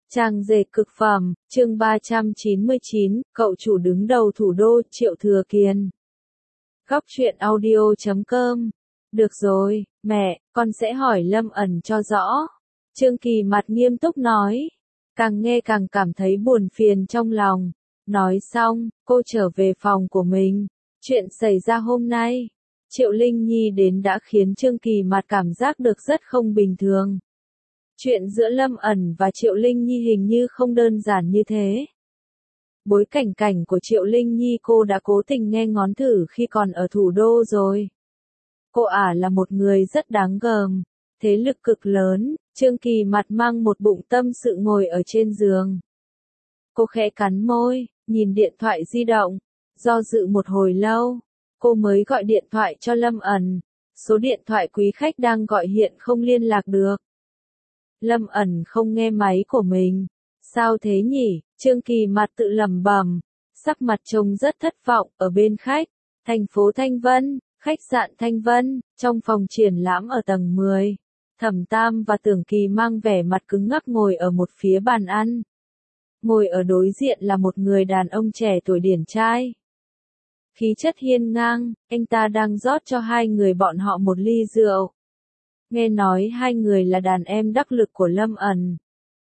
Trang dệt cực phẩm, chương 399, cậu chủ đứng đầu thủ đô, Triệu Thừa Kiên. Góc truyện audio.com. Được rồi, mẹ, con sẽ hỏi Lâm ẩn cho rõ. Trương Kỳ mặt nghiêm túc nói. Càng nghe càng cảm thấy buồn phiền trong lòng. Nói xong, cô trở về phòng của mình. Chuyện xảy ra hôm nay, Triệu Linh Nhi đến đã khiến Trương Kỳ mặt cảm giác được rất không bình thường. Chuyện giữa Lâm ẩn và Triệu Linh Nhi hình như không đơn giản như thế. Bối cảnh của Triệu Linh Nhi cô đã cố tình nghe ngóng thử khi còn ở thủ đô rồi. Cô là một người rất đáng gờm, thế lực cực lớn. Trương Kỳ mặt mang một bụng tâm sự ngồi ở trên giường. Cô khẽ cắn môi, nhìn điện thoại di động, do dự một hồi lâu, cô mới gọi điện thoại cho Lâm ẩn. Số điện thoại quý khách đang gọi hiện không liên lạc được. Lâm ẩn không nghe máy của mình. Sao thế nhỉ? Trương Kỳ mặt tự lẩm bẩm, sắc mặt trông rất thất vọng. Ở bên khách, thành phố Thanh Vân, khách sạn Thanh Vân, trong phòng triển lãm ở tầng 10. Thẩm Tam và Tưởng Kỳ mang vẻ mặt cứng ngắc ngồi ở một phía bàn ăn. Ngồi ở đối diện là một người đàn ông trẻ tuổi điển trai. Khí chất hiên ngang, anh ta đang rót cho hai người bọn họ một ly rượu. Nghe nói hai người là đàn em đắc lực của Lâm ẩn.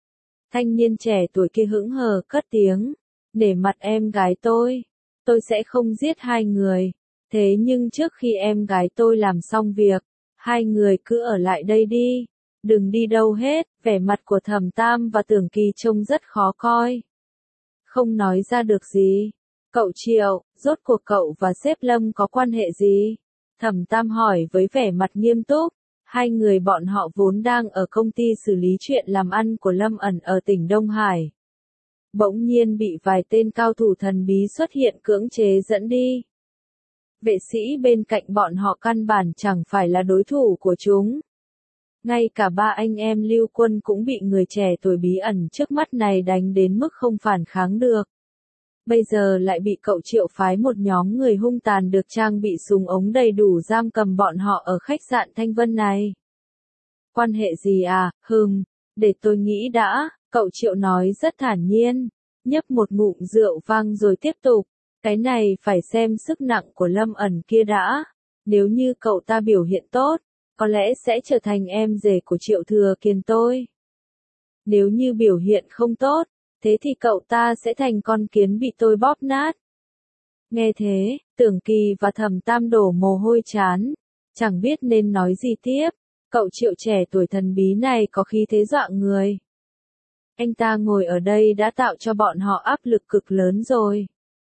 Thanh niên trẻ tuổi kia hững hờ cất tiếng, để mặt em gái tôi sẽ không giết hai người. Thế nhưng trước khi em gái tôi làm xong việc, hai người cứ ở lại đây đi, đừng đi đâu hết. Vẻ mặt của Thẩm Tam và Tưởng Kỳ trông rất khó coi. Không nói ra được gì. Cậu Triệu, rốt cuộc cậu và sếp Lâm có quan hệ gì? Thẩm Tam hỏi với vẻ mặt nghiêm túc. Hai người bọn họ vốn đang ở công ty xử lý chuyện làm ăn của Lâm ẩn ở tỉnh Đông Hải. Bỗng nhiên bị vài tên cao thủ thần bí xuất hiện cưỡng chế dẫn đi. Vệ sĩ bên cạnh bọn họ căn bản chẳng phải là đối thủ của chúng. Ngay cả ba anh em Lưu Quân cũng bị người trẻ tuổi bí ẩn trước mắt này đánh đến mức không phản kháng được. Bây giờ lại bị cậu Triệu phái một nhóm người hung tàn được trang bị súng ống đầy đủ giam cầm bọn họ ở khách sạn Thanh Vân này. Quan hệ gì à? Để tôi nghĩ đã, cậu Triệu nói rất thản nhiên, nhấp một ngụm rượu vang rồi tiếp tục. Cái này phải xem sức nặng của Lâm ẩn kia đã. Nếu như cậu ta biểu hiện tốt, có lẽ sẽ trở thành em rể của Triệu Thừa Kiên tôi. Nếu như biểu hiện không tốt, thế thì cậu ta sẽ thành con kiến bị tôi bóp nát. Nghe thế, Tưởng Kỳ và Thẩm Tam đổ mồ hôi trán, chẳng biết nên nói gì tiếp. Cậu Triệu trẻ tuổi thần bí này có khí thế dọa người. Anh ta ngồi ở đây đã tạo cho bọn họ áp lực cực lớn rồi.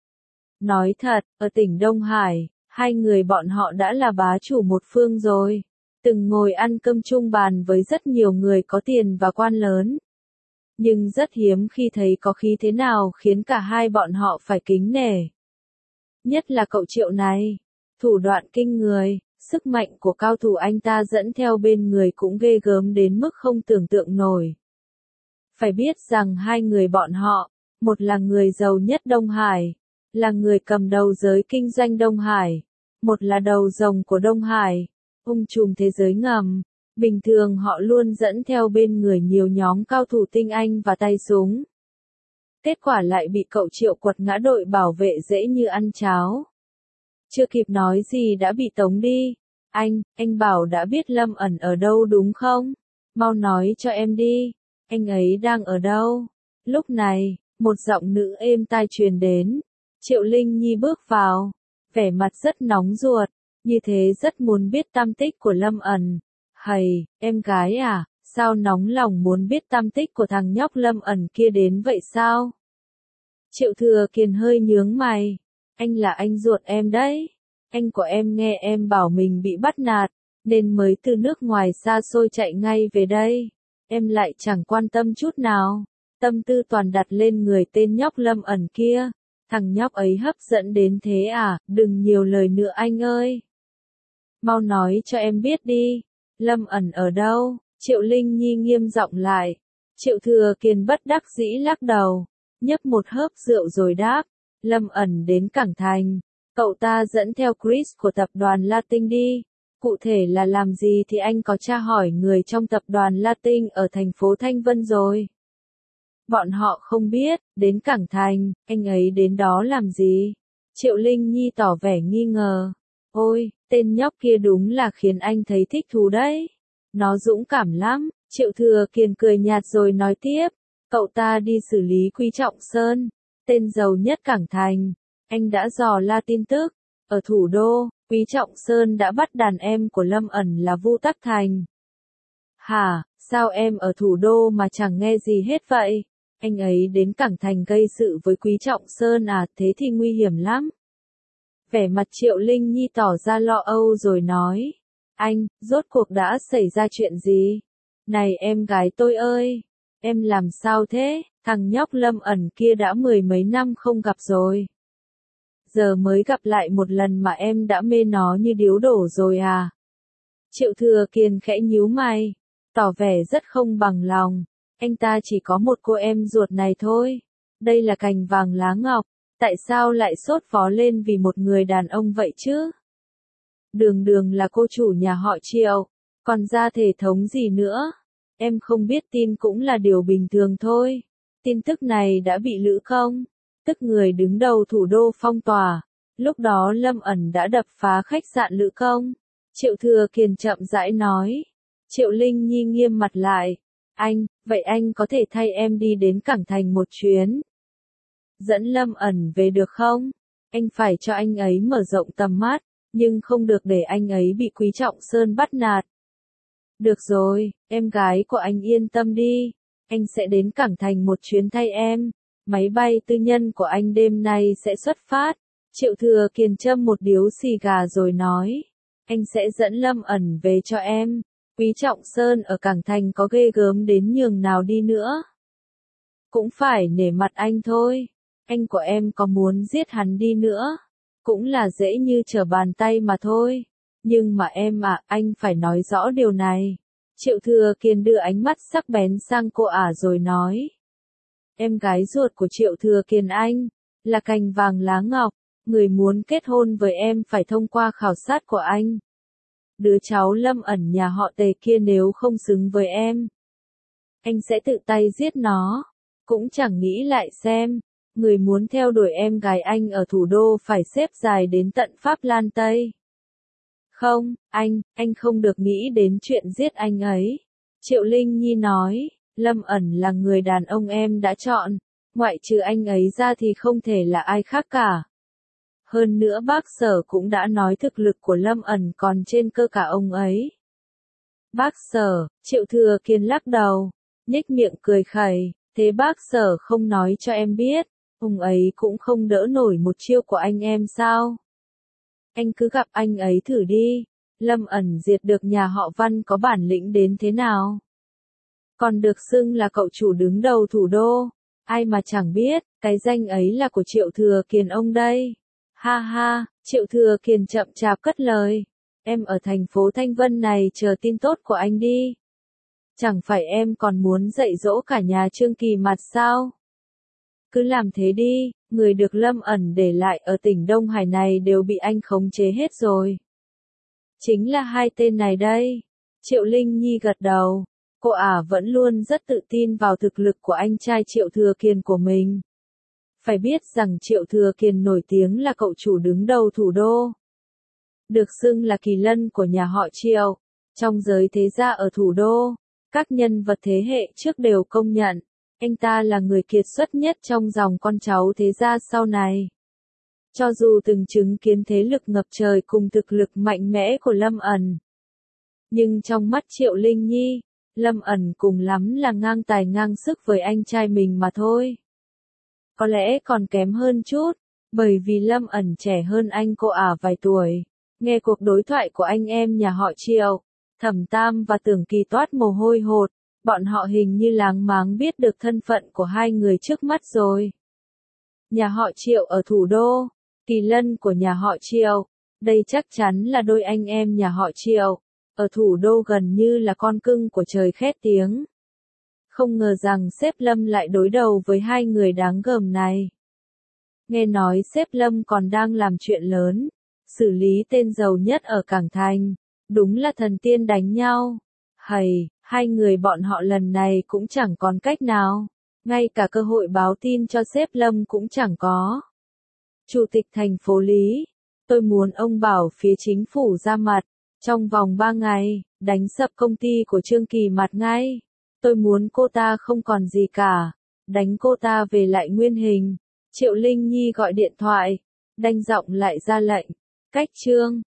Nói thật, ở tỉnh Đông Hải, hai người bọn họ đã là bá chủ một phương rồi. Từng ngồi ăn cơm chung bàn với rất nhiều người có tiền và quan lớn. Nhưng rất hiếm khi thấy có khí thế nào khiến cả hai bọn họ phải kính nể. Nhất là cậu Triệu này, thủ đoạn kinh người, sức mạnh của cao thủ anh ta dẫn theo bên người cũng ghê gớm đến mức không tưởng tượng nổi. Phải biết rằng hai người bọn họ, một là người giàu nhất Đông Hải, là người cầm đầu giới kinh doanh Đông Hải, một là đầu rồng của Đông Hải, trùm thế giới ngầm. Bình thường họ luôn dẫn theo bên người nhiều nhóm cao thủ tinh anh và tay súng. Kết quả lại bị cậu Triệu quật ngã, đội bảo vệ dễ như ăn cháo. Chưa kịp nói gì đã bị tống đi. Anh bảo đã biết Lâm ẩn ở đâu đúng không? Mau nói cho em đi. Anh ấy đang ở đâu? Lúc này, một giọng nữ êm tai truyền đến. Triệu Linh Nhi bước vào, vẻ mặt rất nóng ruột, như thế rất muốn biết tăm tích của Lâm ẩn. Hầy, em gái à, sao nóng lòng muốn biết tăm tích của thằng nhóc Lâm ẩn kia đến vậy sao? Triệu Thừa Kiên hơi nhướng mày. Anh là anh ruột em đấy. Anh của em nghe em bảo mình bị bắt nạt, nên mới từ nước ngoài xa xôi chạy ngay về đây. Em lại chẳng quan tâm chút nào. Tâm tư toàn đặt lên người tên nhóc Lâm ẩn kia. Thằng nhóc ấy hấp dẫn đến thế à? Đừng nhiều lời nữa anh ơi. Mau nói cho em biết đi. Lâm ẩn ở đâu? Triệu Linh Nhi nghiêm giọng lại. Triệu Thừa Kiên bất đắc dĩ lắc đầu, nhấp một hớp rượu rồi đáp. Lâm ẩn đến Cảng Thành. Cậu ta dẫn theo Chris của tập đoàn Latin đi. Cụ thể là làm gì thì anh có tra hỏi người trong tập đoàn Latin ở thành phố Thanh Vân rồi. Bọn họ không biết, đến Cảng Thành, anh ấy đến đó làm gì? Triệu Linh Nhi tỏ vẻ nghi ngờ. Ôi, tên nhóc kia đúng là khiến anh thấy thích thú đấy. Nó dũng cảm lắm. Triệu Thừa Kiên cười nhạt rồi nói tiếp. Cậu ta đi xử lý Quý Trọng Sơn, tên giàu nhất Cảng Thành. Anh đã dò la tin tức. Ở thủ đô, Quý Trọng Sơn đã bắt đàn em của Lâm ẩn là Vu Tắc Thành. Hả, sao em ở thủ đô mà chẳng nghe gì hết vậy? Anh ấy đến Cảng Thành gây sự với Quý Trọng Sơn à, thế thì nguy hiểm lắm. Vẻ mặt Triệu Linh Nhi tỏ ra lo âu rồi nói. Anh, rốt cuộc đã xảy ra chuyện gì? Này em gái tôi ơi, em làm sao thế? Thằng nhóc Lâm ẩn kia đã mười mấy năm không gặp rồi. Giờ mới gặp lại một lần mà em đã mê nó như điếu đổ rồi à? Triệu Thừa Kiên khẽ nhíu mày, tỏ vẻ rất không bằng lòng. Anh ta chỉ có một cô em ruột này thôi. Đây là cành vàng lá ngọc, tại sao lại sốt vó lên vì một người đàn ông vậy chứ? Đường đường là cô chủ nhà họ Triệu, còn ra thể thống gì nữa? Em không biết tin cũng là điều bình thường thôi. Tin tức này đã bị Lữ Công, tức người đứng đầu thủ đô phong tỏa. Lúc đó Lâm ẩn đã đập phá khách sạn Lữ Công. Triệu Thừa Kiên chậm rãi nói. Triệu Linh Nhi nghiêm mặt lại. Anh, vậy anh có thể thay em đi đến Cảng Thành một chuyến. Dẫn Lâm ẩn về được không? Anh phải cho anh ấy mở rộng tầm mắt, nhưng không được để anh ấy bị Quý Trọng Sơn bắt nạt. Được rồi, em gái của anh yên tâm đi. Anh sẽ đến Cảng Thành một chuyến thay em. Máy bay tư nhân của anh đêm nay sẽ xuất phát. Triệu Thừa Kiên châm một điếu xì gà rồi nói. Anh sẽ dẫn Lâm ẩn về cho em. Quý Trọng Sơn ở Cảng Thành có ghê gớm đến nhường nào đi nữa. Cũng phải nể mặt anh thôi. Anh của em có muốn giết hắn đi nữa, cũng là dễ như trở bàn tay mà thôi. Nhưng mà em à, anh phải nói rõ điều này. Triệu Thừa Kiên đưa ánh mắt sắc bén sang cô ả rồi nói. Em gái ruột của Triệu Thừa Kiên anh, là cành vàng lá ngọc, người muốn kết hôn với em phải thông qua khảo sát của anh. Đứa cháu Lâm ẩn nhà họ Tề kia nếu không xứng với em, anh sẽ tự tay giết nó. Cũng chẳng nghĩ lại xem, người muốn theo đuổi em gái anh ở thủ đô phải xếp dài đến tận Pháp Lan Tây. Không, anh không được nghĩ đến chuyện giết anh ấy. Triệu Linh Nhi nói, Lâm ẩn là người đàn ông em đã chọn, ngoại trừ anh ấy ra thì không thể là ai khác cả. Hơn nữa bác Sở cũng đã nói thực lực của Lâm ẩn còn trên cơ cả ông ấy. Bác Sở, Triệu Thừa Kiên lắc đầu, nhếch miệng cười khẩy, thế bác Sở không nói cho em biết, ông ấy cũng không đỡ nổi một chiêu của anh em sao? Anh cứ gặp anh ấy thử đi, Lâm ẩn diệt được nhà họ Văn có bản lĩnh đến thế nào? Còn được xưng là cậu chủ đứng đầu thủ đô, ai mà chẳng biết, cái danh ấy là của Triệu Thừa Kiên ông đây. Ha ha, Triệu Thừa Kiên chậm chạp cất lời, em ở thành phố Thanh Vân này chờ tin tốt của anh đi. Chẳng phải em còn muốn dạy dỗ cả nhà Trương Kỳ Mạt sao? Cứ làm thế đi, người được Lâm ẩn để lại ở tỉnh Đông Hải này đều bị anh khống chế hết rồi. Chính là hai tên này đây. Triệu Linh Nhi gật đầu, cô ả vẫn luôn rất tự tin vào thực lực của anh trai Triệu Thừa Kiên của mình. Phải biết rằng Triệu Thừa Kiên nổi tiếng là cậu chủ đứng đầu thủ đô. Được xưng là kỳ lân của nhà họ Triệu. Trong giới thế gia ở thủ đô, các nhân vật thế hệ trước đều công nhận, anh ta là người kiệt xuất nhất trong dòng con cháu thế gia sau này. Cho dù từng chứng kiến thế lực ngập trời cùng thực lực mạnh mẽ của Lâm ẩn, nhưng trong mắt Triệu Linh Nhi, Lâm ẩn cùng lắm là ngang tài ngang sức với anh trai mình mà thôi. Có lẽ còn kém hơn chút, bởi vì Lâm ẩn trẻ hơn anh cô ả vài tuổi. Nghe cuộc đối thoại của anh em nhà họ Triệu, Thẩm Tam và Tưởng Kỳ toát mồ hôi hột, bọn họ hình như láng máng biết được thân phận của hai người trước mắt rồi. Nhà họ Triệu ở thủ đô, kỳ lân của nhà họ Triệu, đây chắc chắn là đôi anh em nhà họ Triệu, ở thủ đô gần như là con cưng của trời khét tiếng. Không ngờ rằng sếp Lâm lại đối đầu với hai người đáng gờm này. Nghe nói sếp Lâm còn đang làm chuyện lớn, xử lý tên giàu nhất ở Cảng Thành, đúng là thần tiên đánh nhau. Hầy, hai người bọn họ lần này cũng chẳng còn cách nào. ngay cả cơ hội báo tin cho sếp Lâm cũng chẳng có. Chủ tịch thành phố Lý, tôi muốn ông bảo phía chính phủ ra mặt, trong vòng 3 ngày, đánh sập công ty của Trương Kỳ Mặt ngay. Tôi muốn cô ta không còn gì cả, đánh cô ta về lại nguyên hình. Triệu Linh Nhi gọi điện thoại, đanh giọng lại ra lệnh, cách Trương